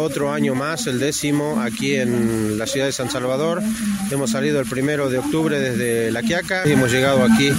otro año más, el 10º, aquí en la ciudad de San Salvador. Hemos salido el 1 de octubre desde La Quiaca y hemos llegado aquí.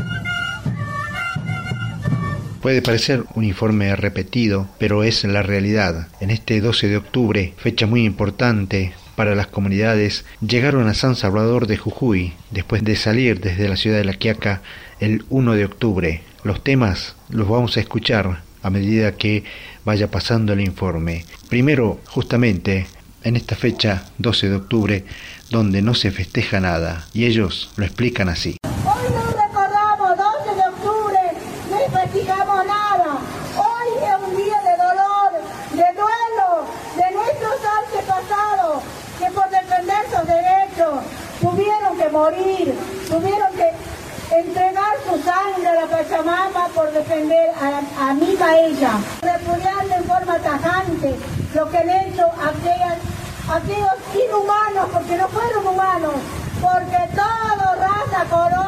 Puede parecer un informe repetido, pero es la realidad. En este 12 de octubre, fecha muy importante para las comunidades, llegaron a San Salvador de Jujuy, después de salir desde la ciudad de La Quiaca el 1 de octubre. Los temas los vamos a escuchar a medida que vaya pasando el informe. Primero, justamente, en esta fecha, 12 de octubre, donde no se festeja nada, y ellos lo explican así. Hoy no recordamos 12 de octubre, no festejamos nada. Hoy es un día de dolor, de duelo, de nuestros antepasados, que por defender sus derechos tuvieron que morir, tuvieron que entregar su sangre a la Pachamama por defender a mi paella, repudiando en forma tajante lo que han hecho aquellos inhumanos, porque no fueron humanos, porque todo raza,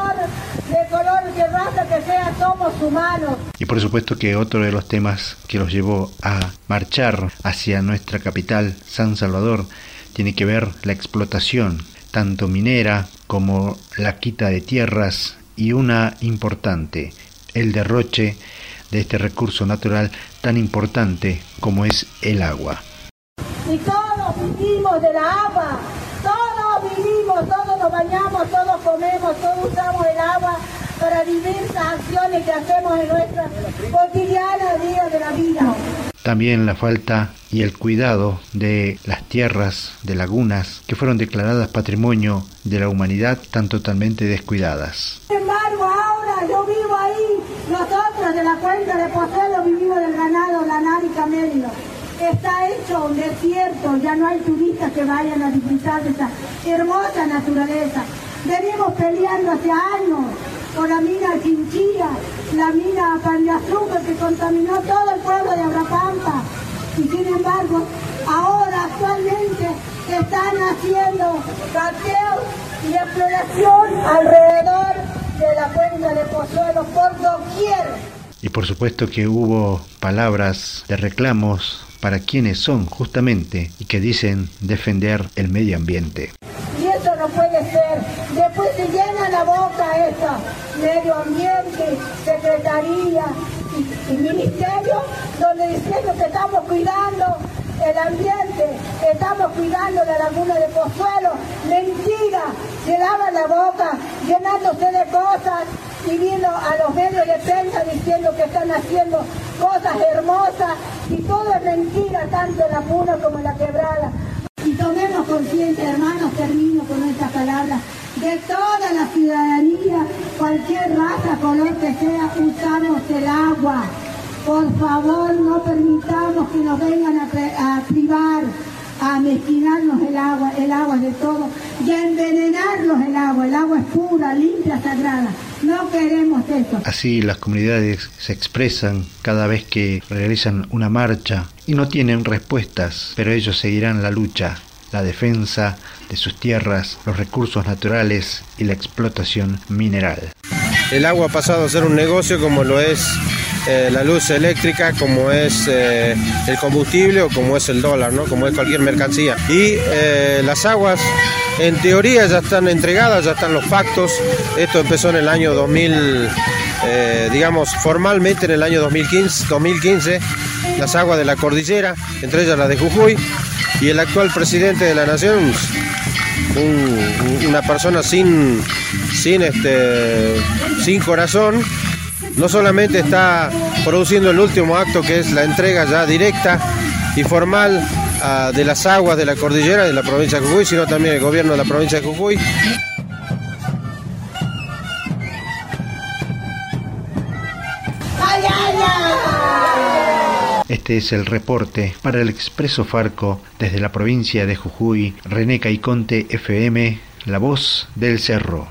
que raza que sea, somos humanos. Y por supuesto que otro de los temas que los llevó a marchar hacia nuestra capital, San Salvador, tiene que ver la explotación, tanto minera como la quita de tierras, y una importante, el derroche de este recurso natural tan importante como es el agua. Y todos vivimos de la agua, todos vivimos, todos nos bañamos, todos comemos, todos usamos el agua para diversas acciones que hacemos en nuestra cotidiana día de la vida. También la falta y el cuidado de las tierras, de lagunas, que fueron declaradas Patrimonio de la Humanidad, tan totalmente descuidadas. Sin embargo, ahora yo vivo ahí, nosotros de la cuenca de Pozuelo vivimos del ganado lanar y camello. Está hecho un desierto, ya no hay turistas que vayan a disfrutar de esa hermosa naturaleza. Venimos peleando hace años por la mina Chinchilla, la mina Pan de Azúcar que contaminó todo el pueblo de Abrapampa. Y sin embargo, ahora actualmente están haciendo saqueos y exploración alrededor de la cuenca de Pozuelo por doquier. Y por supuesto que hubo palabras de reclamos para quienes son justamente y que dicen defender el medio ambiente. Y eso no puede ser. Después se llena la boca esta medio ambiente, secretaría y ministerio, donde diciendo que estamos cuidando el ambiente, que estamos cuidando la laguna de Pozuelo. Mentira, se lavan la boca llenándose de cosas y vino a los medios de prensa diciendo que están haciendo cosas hermosas y todo es mentira, tanto en la Puna como en la Quebrada. Y tomemos conciencia, hermanos, termino con estas palabras, de toda la ciudadanía, cualquier raza, color que sea, usamos el agua. Por favor, no permitamos que nos vengan a privar, a mezquinarnos el agua es de todo, y a envenenarnos el agua es pura, limpia, sagrada. No queremos eso. Así las comunidades se expresan cada vez que realizan una marcha y no tienen respuestas, pero ellos seguirán la lucha, la defensa de sus tierras, los recursos naturales y la explotación mineral. El agua ha pasado a ser un negocio como lo es la luz eléctrica, como es el combustible o como es el dólar, ¿no? Como es cualquier mercancía. Y las aguas, en teoría, ya están entregadas, ya están los pactos. Esto empezó en el año 2000, formalmente en el año 2015, las aguas de la cordillera, entre ellas las de Jujuy, y el actual presidente de la nación, una persona sin corazón, no solamente está produciendo el último acto, que es la entrega ya directa y formal de las aguas de la cordillera de la provincia de Jujuy, sino también el gobierno de la provincia de Jujuy. Este es el reporte para el Expreso Farco desde la provincia de Jujuy. René Caiconte, FM, La Voz del Cerro.